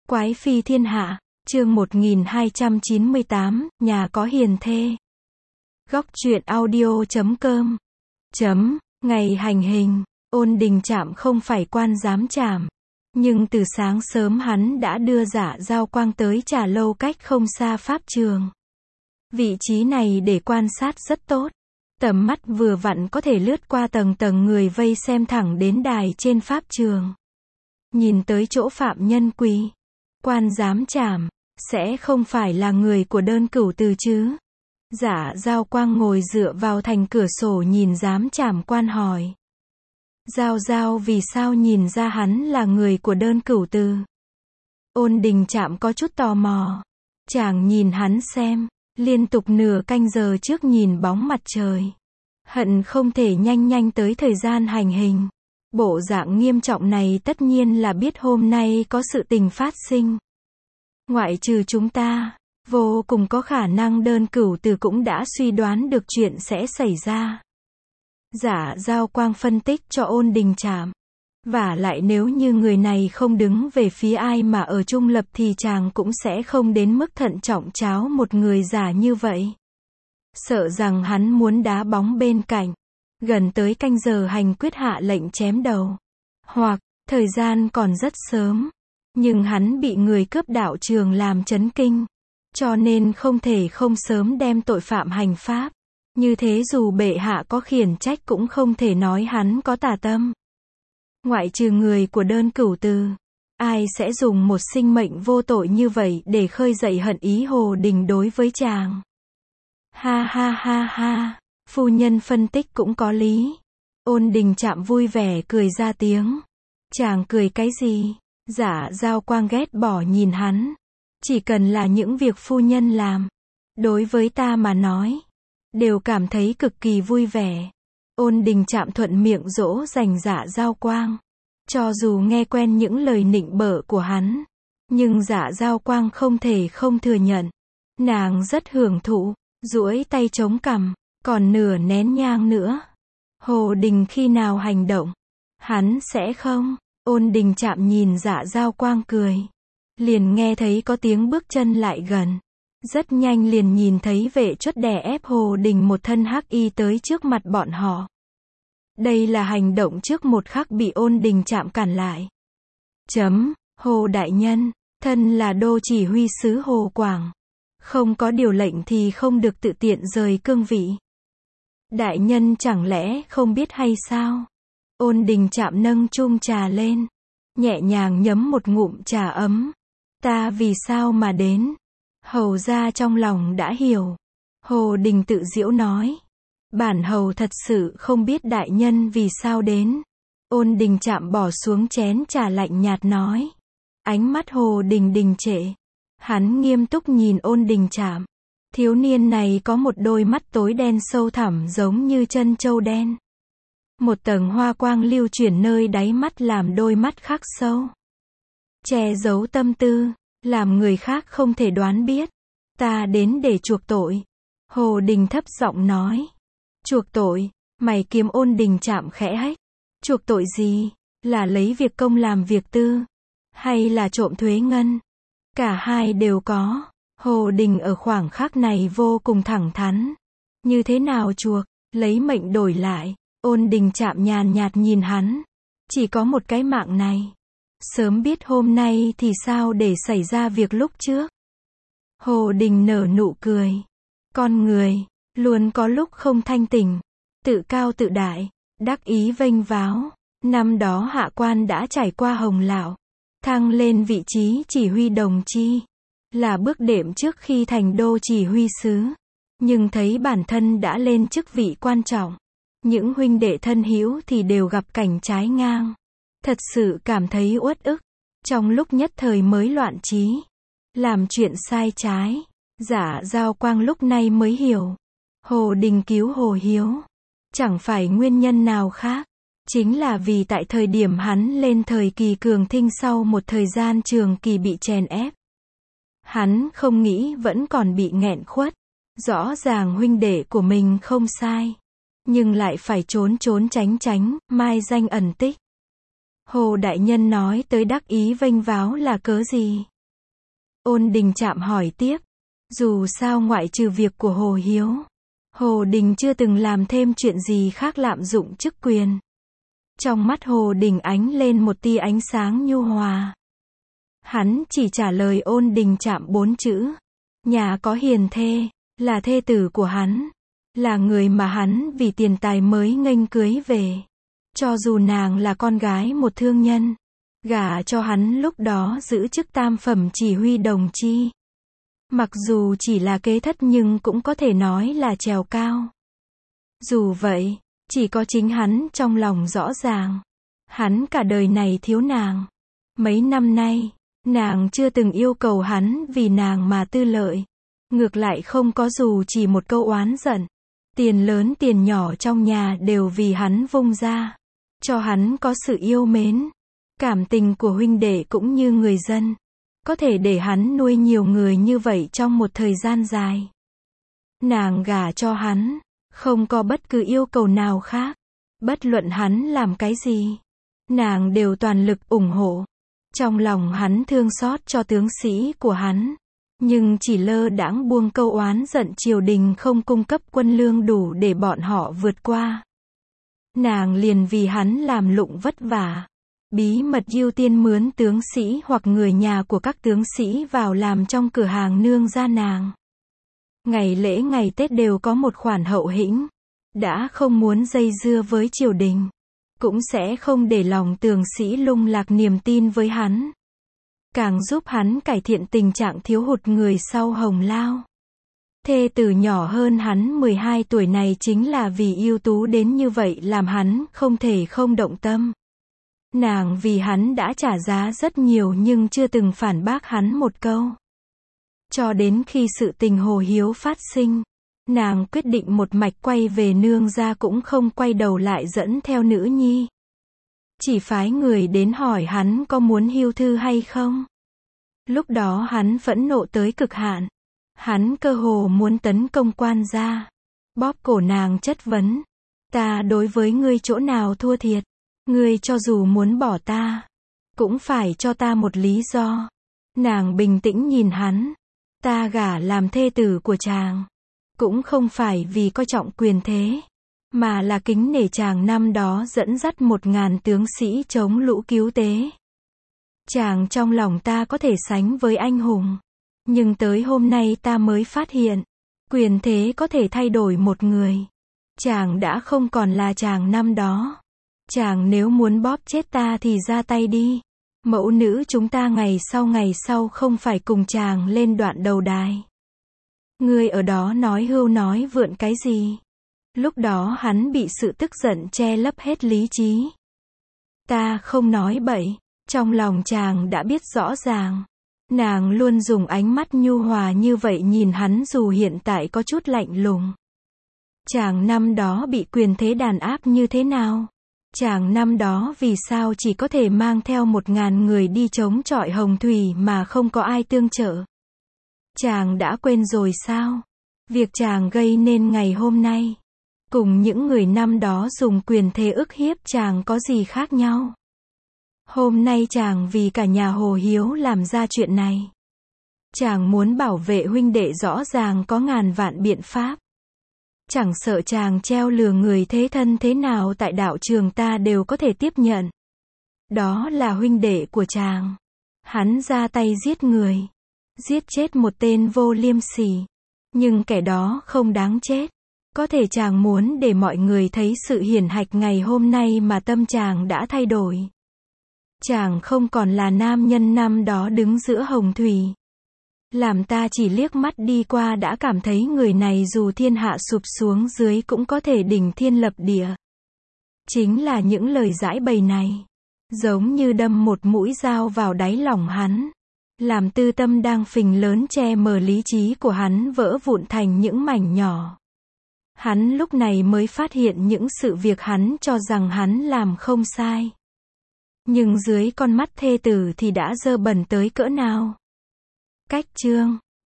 Quái phi thiên hạ, chương 1298, nhà có hiền thê. Góc truyện audio.com. Ngày hành hình, Ôn Đình Trạm không phải quan giám trảm. Nhưng từ sáng sớm hắn đã đưa Dạ Giao Quang tới trà lâu cách không xa pháp trường. Vị trí này để quan sát rất tốt. Tầm mắt vừa vặn có thể lướt qua tầng tầng người vây xem thẳng đến đài trên pháp trường. Nhìn tới chỗ phạm nhân quỳ. Quan giám trảm, sẽ không phải là người của đơn cửu từ chứ? Dạ Giao Quang ngồi dựa vào thành cửa sổ nhìn giám trảm quan hỏi. Giao Giao vì sao nhìn ra hắn là người của đơn cửu từ? Ôn Đình Trạm có chút tò mò. Chàng nhìn hắn xem, liên tục nửa canh giờ trước nhìn bóng mặt trời. Hận không thể nhanh tới thời gian hành hình. Bộ dạng nghiêm trọng này tất nhiên là biết hôm nay có sự tình phát sinh. Ngoại trừ chúng ta, vô cùng có khả năng đơn cửu từ cũng đã suy đoán được chuyện sẽ xảy ra. Dạ Giao Quang phân tích cho Ôn Đình Trạm. Vả lại nếu như người này không đứng về phía ai mà ở trung lập thì chàng cũng sẽ không đến mức thận trọng cháo một người giả như vậy. Sợ rằng hắn muốn đá bóng bên cạnh. Gần tới canh giờ hành quyết hạ lệnh chém đầu. Hoặc, thời gian còn rất sớm. Nhưng hắn bị người cướp đạo trường làm chấn kinh. Cho nên không thể không sớm đem tội phạm hành pháp. Như thế dù bệ hạ có khiển trách cũng không thể nói hắn có tà tâm. Ngoại trừ người của đơn cửu từ. Ai sẽ dùng một sinh mệnh vô tội như vậy để khơi dậy hận ý Hồ Đình đối với chàng. Ha. Phu nhân phân tích cũng có lý. Ôn Đình Trạm vui vẻ cười ra tiếng. Chàng cười cái gì? Dạ Giao Quang ghét bỏ nhìn hắn. Chỉ cần là những việc phu nhân làm, đối với ta mà nói, đều cảm thấy cực kỳ vui vẻ. Ôn Đình Trạm thuận miệng dỗ dành Dạ Giao Quang. Cho dù nghe quen những lời nịnh bợ của hắn, nhưng Dạ Giao Quang không thể không thừa nhận. Nàng rất hưởng thụ, duỗi tay chống cằm, còn nửa nén nhang nữa. Hồ Đình khi nào hành động, hắn sẽ không. Ôn Đình Trạm nhìn Dạ Giao Quang cười. Liền nghe thấy có tiếng bước chân lại gần. Rất nhanh liền nhìn thấy vệ chốt đè ép Hồ Đình một thân hắc y tới trước mặt bọn họ. Đây là hành động trước một khắc bị Ôn Đình Trạm cản lại. Hồ đại nhân, thân là đô chỉ huy sứ Hồ Quảng. Không có điều lệnh thì không được tự tiện rời cương vị. Đại nhân chẳng lẽ không biết hay sao? Ôn Đình Trạm nâng chung trà lên. Nhẹ nhàng nhấm một ngụm trà ấm. Ta vì sao mà đến? Hầu ra trong lòng đã hiểu. Hồ Đình tự giễu nói. Bản hầu thật sự không biết đại nhân vì sao đến. Ôn Đình Trạm bỏ xuống chén trà lạnh nhạt nói. Ánh mắt Hồ Đình đình trệ. Hắn nghiêm túc nhìn Ôn Đình Trạm. Thiếu niên này có một đôi mắt tối đen sâu thẳm giống như chân châu đen. Một tầng hoa quang lưu chuyển nơi đáy mắt làm đôi mắt khắc sâu. Che giấu tâm tư, làm người khác không thể đoán biết. Ta đến để chuộc tội. Hồ Đình thấp giọng nói. Chuộc tội, mày kiếm Ôn Đình Trạm khẽ hách. Chuộc tội gì? Là lấy việc công làm việc tư? Hay là trộm thuế ngân? Cả hai đều có. Hồ Đình ở khoảng khắc này vô cùng thẳng thắn. Như thế nào chuộc? Lấy mệnh đổi lại. Ôn Đình Trạm nhàn nhạt nhìn hắn. Chỉ có một cái mạng này. Sớm biết hôm nay thì sao để xảy ra việc lúc trước. Hồ Đình nở nụ cười. Con người, luôn có lúc không thanh tỉnh. Tự cao tự đại, đắc ý vênh váo. Năm đó hạ quan đã trải qua Hồng Lão. Thăng lên vị trí chỉ huy đồng chi. Là bước đệm trước khi thành đô chỉ huy sứ. Nhưng thấy bản thân đã lên chức vị quan trọng. Những huynh đệ thân hữu thì đều gặp cảnh trái ngang. Thật sự cảm thấy uất ức. Trong lúc nhất thời mới loạn trí. Làm chuyện sai trái. Dạ Giao Quang lúc này mới hiểu. Hồ Đình cứu Hồ Hiếu. Chẳng phải nguyên nhân nào khác. Chính là vì tại thời điểm hắn lên thời kỳ cường thịnh sau một thời gian trường kỳ bị chèn ép. Hắn không nghĩ vẫn còn bị nghẹn khuất. Rõ ràng huynh đệ của mình không sai. Nhưng lại phải trốn tránh, mai danh ẩn tích. Hồ đại nhân nói tới đắc ý vênh váo là cớ gì? Ôn Đình Trạm hỏi tiếp. Dù sao ngoại trừ việc của Hồ Hiếu, Hồ Đình chưa từng làm thêm chuyện gì khác lạm dụng chức quyền. Trong mắt Hồ Đình ánh lên một tia ánh sáng nhu hòa. Hắn chỉ trả lời Ôn Đình Trạm 4 chữ. Nhà có hiền thê, là thê tử của hắn. Là người mà hắn vì tiền tài mới nghênh cưới về. Cho dù nàng là con gái một thương nhân, gả cho hắn lúc đó giữ chức tam phẩm chỉ huy đồng chi. Mặc dù chỉ là kế thất nhưng cũng có thể nói là trèo cao. Dù vậy, chỉ có chính hắn trong lòng rõ ràng. Hắn cả đời này thiếu nàng. Mấy năm nay, nàng chưa từng yêu cầu hắn vì nàng mà tư lợi. Ngược lại không có dù chỉ một câu oán giận. Tiền lớn tiền nhỏ trong nhà đều vì hắn vung ra. Cho hắn có sự yêu mến. Cảm tình của huynh đệ cũng như người dân. Có thể để hắn nuôi nhiều người như vậy trong một thời gian dài. Nàng gả cho hắn, không có bất cứ yêu cầu nào khác. Bất luận hắn làm cái gì, nàng đều toàn lực ủng hộ. Trong lòng hắn thương xót cho tướng sĩ của hắn, nhưng chỉ lơ đãng buông câu oán giận triều đình không cung cấp quân lương đủ để bọn họ vượt qua. Nàng liền vì hắn làm lụng vất vả. Bí mật ưu tiên mướn tướng sĩ hoặc người nhà của các tướng sĩ vào làm trong cửa hàng nương gia nàng. Ngày lễ ngày Tết đều có một khoản hậu hĩnh. Đã không muốn dây dưa với triều đình, cũng sẽ không để lòng tướng sĩ lung lạc niềm tin với hắn. Càng giúp hắn cải thiện tình trạng thiếu hụt người sau hồng lao. Thê tử nhỏ hơn hắn 12 tuổi này chính là vì ưu tú đến như vậy làm hắn không thể không động tâm. Nàng vì hắn đã trả giá rất nhiều nhưng chưa từng phản bác hắn một câu. Cho đến khi sự tình Hồ Hiếu phát sinh, nàng quyết định một mạch quay về nương gia cũng không quay đầu lại dẫn theo nữ nhi. Chỉ phái người đến hỏi hắn có muốn hưu thư hay không. Lúc đó hắn phẫn nộ tới cực hạn. Hắn cơ hồ muốn tấn công quan gia. Bóp cổ nàng chất vấn. Ta đối với ngươi chỗ nào thua thiệt? Ngươi cho dù muốn bỏ ta, cũng phải cho ta một lý do. Nàng bình tĩnh nhìn hắn. Ta gả làm thê tử của chàng. Cũng không phải vì coi trọng quyền thế, mà là kính nể chàng năm đó dẫn dắt 1000 tướng sĩ chống lũ cứu tế. Chàng trong lòng ta có thể sánh với anh hùng. Nhưng tới hôm nay ta mới phát hiện, quyền thế có thể thay đổi một người. Chàng đã không còn là chàng năm đó. Chàng nếu muốn bóp chết ta thì ra tay đi. Mẫu nữ chúng ta ngày sau không phải cùng chàng lên đoạn đầu đài. Ngươi ở đó nói hưu nói vượn cái gì? Lúc đó hắn bị sự tức giận che lấp hết lý trí. Ta không nói bậy, trong lòng chàng đã biết rõ ràng. Nàng luôn dùng ánh mắt nhu hòa như vậy nhìn hắn dù hiện tại có chút lạnh lùng. Chàng năm đó bị quyền thế đàn áp như thế nào? Chàng năm đó vì sao chỉ có thể mang theo 1000 người đi chống chọi Hồng Thủy mà không có ai tương trợ? Chàng đã quên rồi sao? Việc chàng gây nên ngày hôm nay, cùng những người năm đó dùng quyền thế ức hiếp chàng có gì khác nhau? Hôm nay chàng vì cả nhà Hồ Hiếu làm ra chuyện này. Chàng muốn bảo vệ huynh đệ rõ ràng có ngàn vạn biện pháp. Chẳng sợ chàng treo lừa người thế thân thế nào tại đạo trường ta đều có thể tiếp nhận. Đó là huynh đệ của chàng. Hắn ra tay giết người. Giết chết một tên vô liêm sỉ. Nhưng kẻ đó không đáng chết. Có thể chàng muốn để mọi người thấy sự hiển hạch ngày hôm nay mà tâm chàng đã thay đổi. Chàng không còn là nam nhân năm đó đứng giữa Hồng Thủy. Làm ta chỉ liếc mắt đi qua đã cảm thấy người này dù thiên hạ sụp xuống dưới cũng có thể đỉnh thiên lập địa. Chính là những lời giãi bày này, giống như đâm một mũi dao vào đáy lòng hắn. Làm tư tâm đang phình lớn che mờ lý trí của hắn vỡ vụn thành những mảnh nhỏ. Hắn lúc này mới phát hiện những sự việc hắn cho rằng hắn làm không sai. Nhưng dưới con mắt thê tử thì đã dơ bẩn tới cỡ nào. Cách chương